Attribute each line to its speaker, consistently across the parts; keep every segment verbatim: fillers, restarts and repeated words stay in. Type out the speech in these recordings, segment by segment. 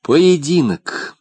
Speaker 1: Поединок.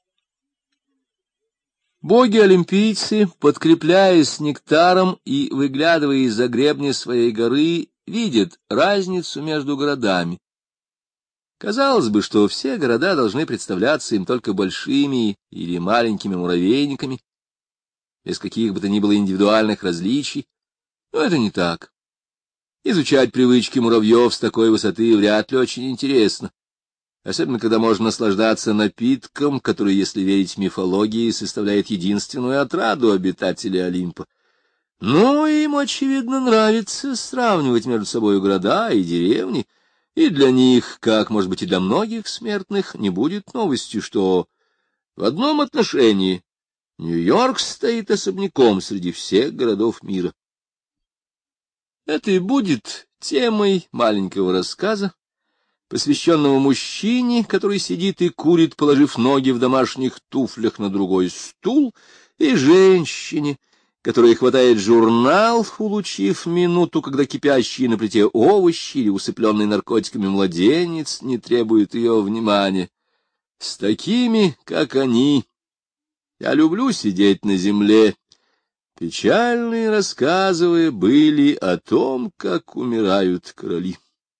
Speaker 1: Боги-олимпийцы, подкрепляясь нектаром и выглядывая из-за гребня своей горы, видят разницу между городами. Казалось бы, что все города должны представляться им только большими или маленькими муравейниками, без каких бы то ни было индивидуальных различий, но это не так. Изучать привычки муравьев с такой высоты вряд ли очень интересно, особенно когда можно наслаждаться напитком, который, если верить мифологии, составляет единственную отраду обитателей Олимпа. Ну, им, очевидно, нравится сравнивать между собой города и деревни, и для них, как, может быть, и для многих смертных, не будет новостью, что в одном отношении Нью-Йорк стоит особняком среди всех городов мира. Это и будет темой маленького рассказа, посвященного мужчине, который сидит и курит, положив ноги в домашних туфлях на другой стул, и женщине, которая хватает журнал, улучив минуту, когда кипящие на плите овощи или усыпленный наркотиками младенец не требует ее внимания. С такими, как они, я люблю сидеть на земле, печальные рассказывая были о том, как умирают короли.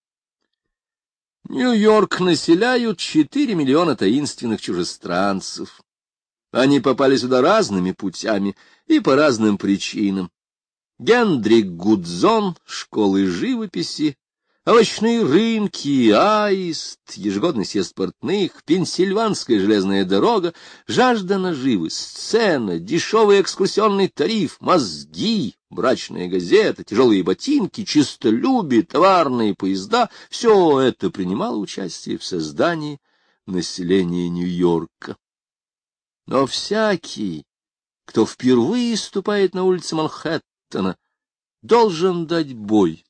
Speaker 1: Нью-Йорк населяют четыре миллиона таинственных чужестранцев. Они попали сюда разными путями и по разным причинам. Гендрик Гудзон, школы живописи, овощные рынки, аист, ежегодный съезд портных, Пенсильванская железная дорога, жажда наживы, сцена, дешевый экскурсионный тариф, мозги, брачная газета, тяжелые ботинки, честолюбие, товарные поезда — все это принимало участие в создании населения Нью-Йорка. Но всякий, кто впервые ступает на улицы Манхэттена, должен дать бой.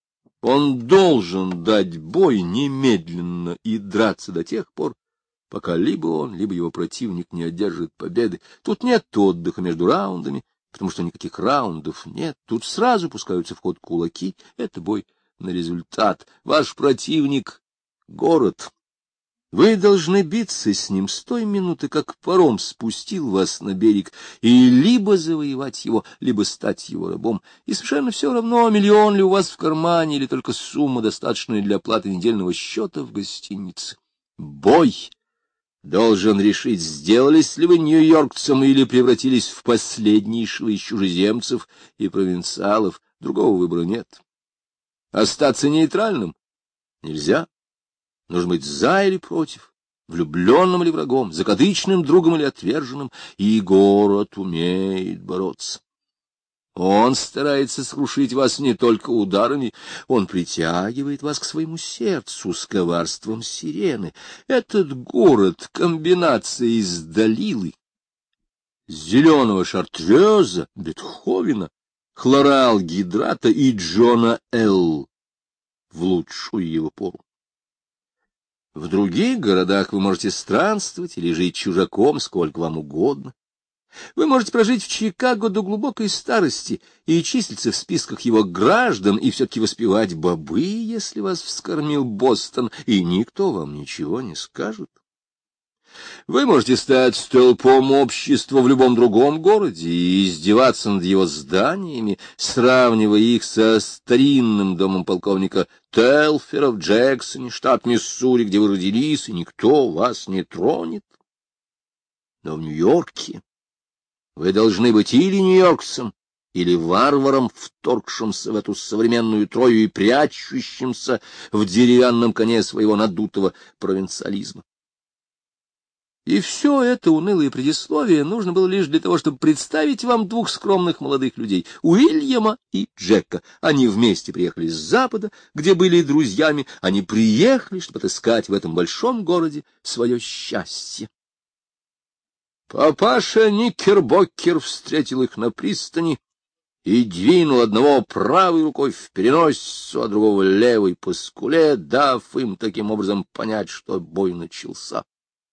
Speaker 1: Он должен дать бой немедленно и драться до тех пор, пока либо он, либо его противник не одержит победы. Тут нет отдыха между раундами, потому что никаких раундов нет. Тут сразу пускаются в ход кулаки. Это бой на результат. Ваш противник — город. Вы должны биться с ним с той минуты, как паром спустил вас на берег, и либо завоевать его, либо стать его рабом. И совершенно все равно, миллион ли у вас в кармане, или только сумма, достаточная для оплаты недельного счета в гостинице. Бой должен решить, сделались ли вы нью-йоркцем или превратились в последнейшего из чужеземцев и провинциалов. Другого выбора нет. Остаться нейтральным нельзя. Нужно быть за или против, влюбленным или врагом, закадычным другом или отверженным, и город умеет бороться. Он старается сокрушить вас не только ударами, он притягивает вас к своему сердцу с коварством сирены. Этот город — комбинация из Далилы, зеленого шартреза, Бетховена, хлоралгидрата и Джона Л. в лучшую его пору. В других городах вы можете странствовать или жить чужаком сколько вам угодно. Вы можете прожить в Чикаго до глубокой старости и числиться в списках его граждан, и все-таки воспевать бобы, если вас вскормил Бостон, и никто вам ничего не скажет. Вы можете стать столпом общества в любом другом городе и издеваться над его зданиями, сравнивая их со старинным домом полковника Телфера в Джексоне, штат Миссури, где вы родились, и никто вас не тронет. Но в Нью-Йорке вы должны быть или нью-йоркцем, или варваром, вторгшимся в эту современную Трою и прячущимся в деревянном коне своего надутого провинциализма. И все это унылое предисловие нужно было лишь для того, чтобы представить вам двух скромных молодых людей, Уильяма и Джека. Они вместе приехали с Запада, где были друзьями. Они приехали, чтобы отыскать в этом большом городе свое счастье. Папаша Никербокер встретил их на пристани и двинул одного правой рукой в переносицу, а другого левой по скуле, дав им таким образом понять, что бой начался.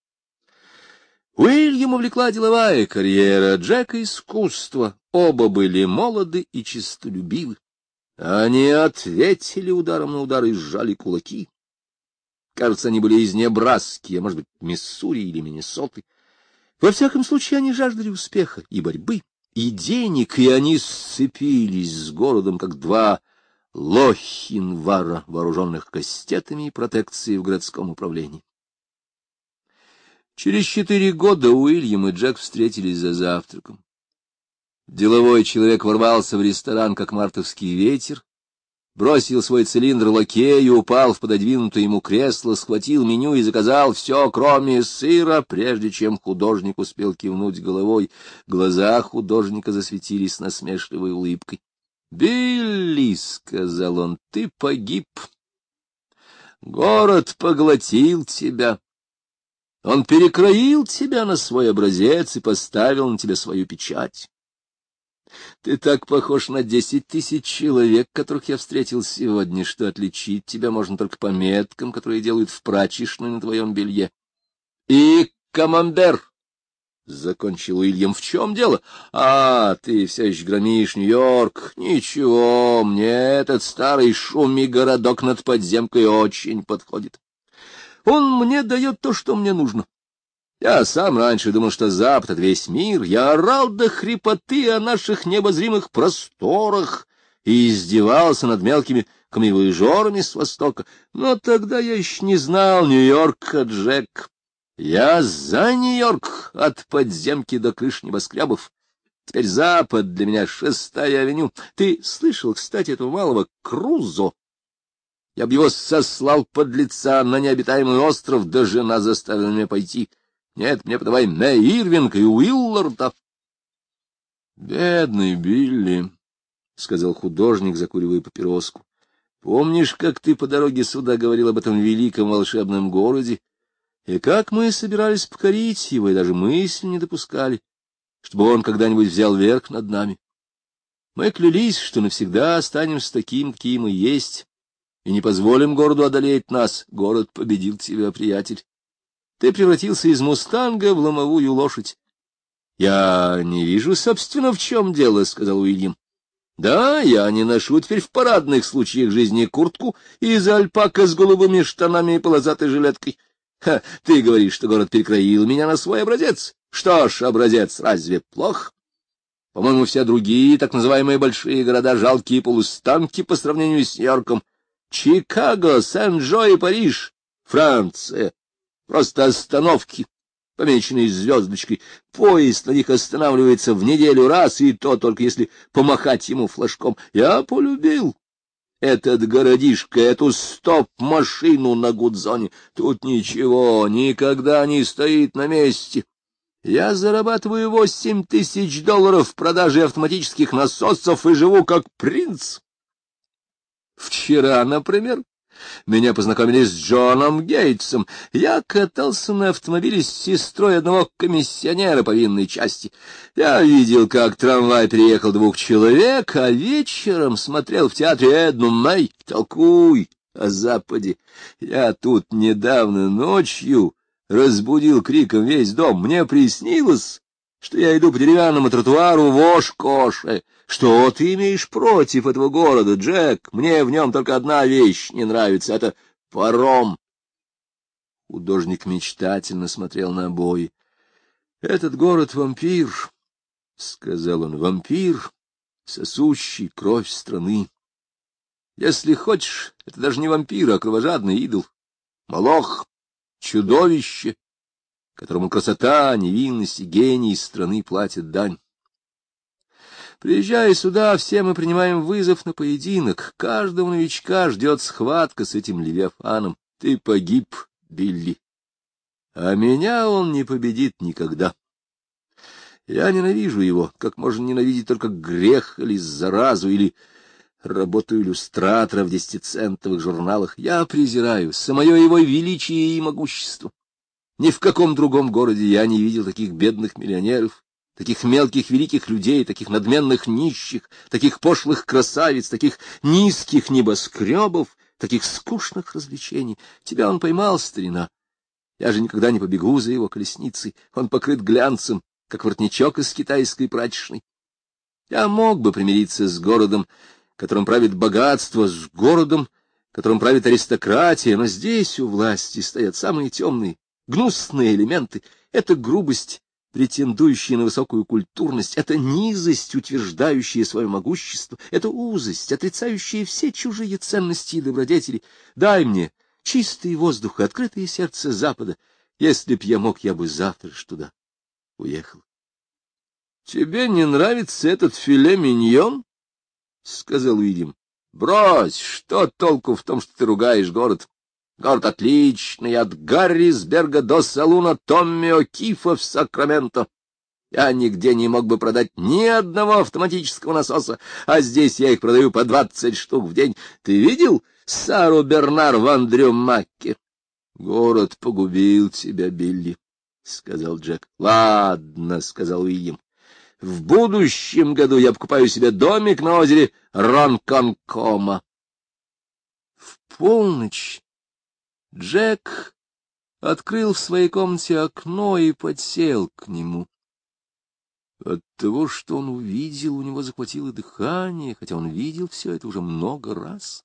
Speaker 1: Уильяма влекла деловая карьера, Джека — искусство. Оба были молоды и честолюбивы. Они ответили ударом на удар и сжали кулаки. Кажется, они были из Небраски, а может быть, Миссури или Миннесоты. Во всяком случае, они жаждали успеха и борьбы, и денег, и они сцепились с городом, как два лохинвара, вооруженных кастетами и протекцией в городском управлении. Через четыре года Уильям и Джек встретились за завтраком. Деловой человек ворвался в ресторан, как мартовский ветер, бросил свой цилиндр лакею, упал в пододвинутое ему кресло, схватил меню и заказал все, кроме сыра, прежде чем художник успел кивнуть головой. Глаза художника засветились насмешливой улыбкой. — Билли, — сказал он, — ты погиб. Город поглотил тебя. Он перекроил тебя на свой образец и поставил на тебя свою печать. Ты так похож на десять тысяч человек, которых я встретил сегодня, что отличить тебя можно только по меткам, которые делают в прачечной на твоем белье. — И камамбер! — закончил Уильям. — В чем дело? — А, ты все еще громишь Нью-Йорк. Ничего, мне этот старый шумный городок над подземкой очень подходит. Он мне дает то, что мне нужно. Я сам раньше думал, что Запад — это весь мир. Я орал до хрипоты о наших необозримых просторах и издевался над мелкими камевояжерами с Востока. Но тогда я еще не знал Нью-Йорка, Джек. Я за Нью-Йорк от подземки до крыш небоскребов. Теперь Запад для меня шестая авеню. Ты слышал, кстати, этого малого Крузо? Я бы его сослал подлеца на необитаемый остров, да жена заставила меня пойти. Нет, мне подавай Мэй Ирвинг и Уилларда. — Бедный Билли, — сказал художник, закуривая папироску. — Помнишь, как ты по дороге сюда говорил об этом великом волшебном городе? И как мы собирались покорить его, и даже мысли не допускали, чтобы он когда-нибудь взял верх над нами. Мы клялись, что навсегда останемся таким, каким мы есть, и не позволим городу одолеть нас. Город победил тебя, приятель. Ты превратился из мустанга в ломовую лошадь. — Я не вижу, собственно, в чем дело, — сказал Уильям. — Да, я не ношу теперь в парадных случаях жизни куртку из альпака с голубыми штанами и полосатой жилеткой. Ха, ты говоришь, что город перекроил меня на свой образец. Что ж, образец разве плох? По-моему, все другие, так называемые большие города, жалкие полустанки по сравнению с Нью-Йорком. Чикаго, Сен-Джо и Париж, Франция. Просто остановки, помеченные звездочкой. Поезд на них останавливается в неделю раз, и то только если помахать ему флажком. Я полюбил этот городишко, эту стоп-машину на Гудзоне. Тут ничего никогда не стоит на месте. Я зарабатываю восемь тысяч долларов в продаже автоматических насосов и живу как принц. Вчера, например, меня познакомили с Джоном Гейтсом. Я катался на автомобиле с сестрой одного комиссионера по винной части. Я видел, как трамвай переехал двух человек, а вечером смотрел в театре Эдну Мэй. Толкуй о Западе. Я тут недавно ночью разбудил криком весь дом. Мне приснилось, что я иду по деревянному тротуару в Ошкоше. Что ты имеешь против этого города, Джек? Мне в нем только одна вещь не нравится — это паром. Художник мечтательно смотрел на обои. — Этот город — вампир, — сказал он, — вампир, сосущий кровь страны. Если хочешь, это даже не вампир, а кровожадный идол. Молох, чудовище, которому красота, невинность и гений страны платят дань. Приезжая сюда, все мы принимаем вызов на поединок. Каждого новичка ждет схватка с этим левиафаном. Ты погиб, Билли. А меня он не победит никогда. Я ненавижу его, как можно ненавидеть только грех или заразу, или работу иллюстратора в десятицентовых журналах. Я презираю самое его величие и могущество. Ни в каком другом городе я не видел таких бедных миллионеров, таких мелких великих людей, таких надменных нищих, таких пошлых красавиц, таких низких небоскребов, таких скучных развлечений. Тебя он поймал, старина. Я же никогда не побегу за его колесницей. Он покрыт глянцем, как воротничок из китайской прачечной. Я мог бы примириться с городом, которым правит богатство, с городом, которым правит аристократия, но здесь у власти стоят самые темные, гнусные элементы. Это грубость, претендующая на высокую культурность, это низость, утверждающая свое могущество, это узость, отрицающая все чужие ценности и добродетели. Дай мне чистый воздух и открытое сердце Запада. Если б я мог, я бы завтра ж туда уехал. — Тебе не нравится этот филе миньон? — сказал Уильям. — Брось, что толку в том, что ты ругаешь город? Город отличный, от Гаррисберга до салуна Томми О'Кифа в Сакраменто. Я нигде не мог бы продать ни одного автоматического насоса, а здесь я их продаю по двадцать штук в день. Ты видел Сару Бернар в Андрю Макке? — Город погубил тебя, Билли, — сказал Джек. — Ладно, — сказал Уильям. — В будущем году я покупаю себе домик на озере Ронконкома. В полночь Джек открыл в своей комнате окно и подсел к нему. От того, что он увидел, у него захватило дыхание, хотя он видел все это уже много раз.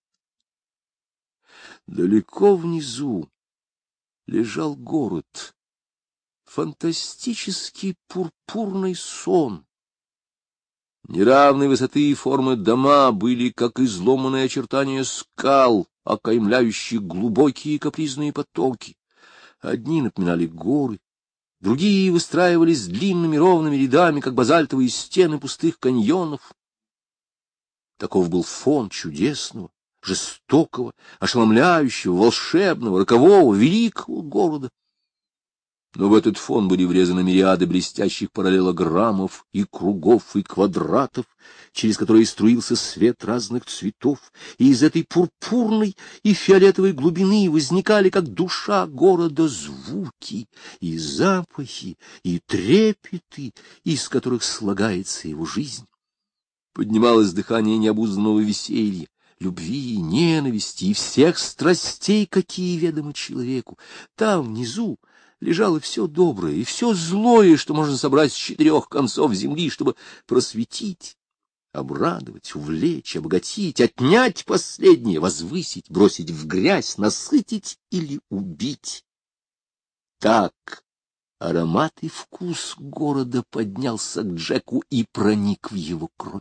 Speaker 1: Далеко внизу лежал город, фантастический пурпурный сон. Неравной высоты и формы дома были, как изломанные очертания скал, окаймляющих глубокие капризные потоки. Одни напоминали горы, другие выстраивались длинными ровными рядами, как базальтовые стены пустых каньонов. Таков был фон чудесного, жестокого, ошеломляющего, волшебного, рокового, великого города. Но в этот фон были врезаны мириады блестящих параллелограммов и кругов, и квадратов, через которые струился свет разных цветов, и из этой пурпурной и фиолетовой глубины возникали, как душа города, звуки и запахи, и трепеты, из которых слагается его жизнь. Поднималось дыхание необузданного веселья, любви, ненависти и всех страстей, какие ведомы человеку. Там, внизу, лежало все доброе и все злое, что можно собрать с четырех концов земли, чтобы просветить, обрадовать, увлечь, обогатить, отнять последнее, возвысить, бросить в грязь, насытить или убить. Так аромат и вкус города поднялся к Джеку и проник в его кровь.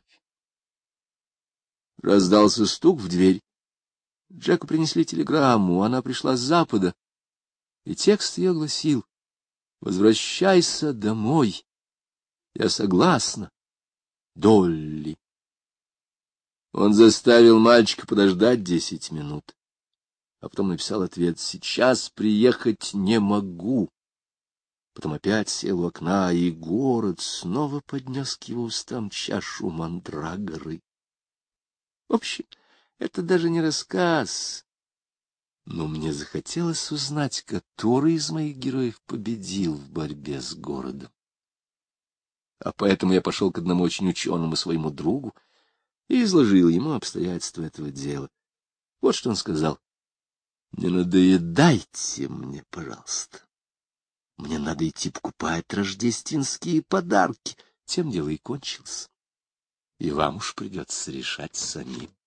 Speaker 1: Раздался стук в дверь. Джеку принесли телеграмму, она пришла с запада, и текст ее гласил: «Возвращайся домой. Я согласна, Долли». Он заставил мальчика подождать десять минут, а потом написал ответ: «Сейчас приехать не могу». Потом опять сел у окна, и город снова поднес к его устам чашу мандрагоры. В общем, это даже не рассказ. Но мне захотелось узнать, который из моих героев победил в борьбе с городом. А поэтому я пошел к одному очень ученому своему другу и изложил ему обстоятельства этого дела. Вот что он сказал: «Не надоедайте мне, пожалуйста. Мне надо идти покупать рождественские подарки». Тем дело и кончилось. И вам уж придется решать самим.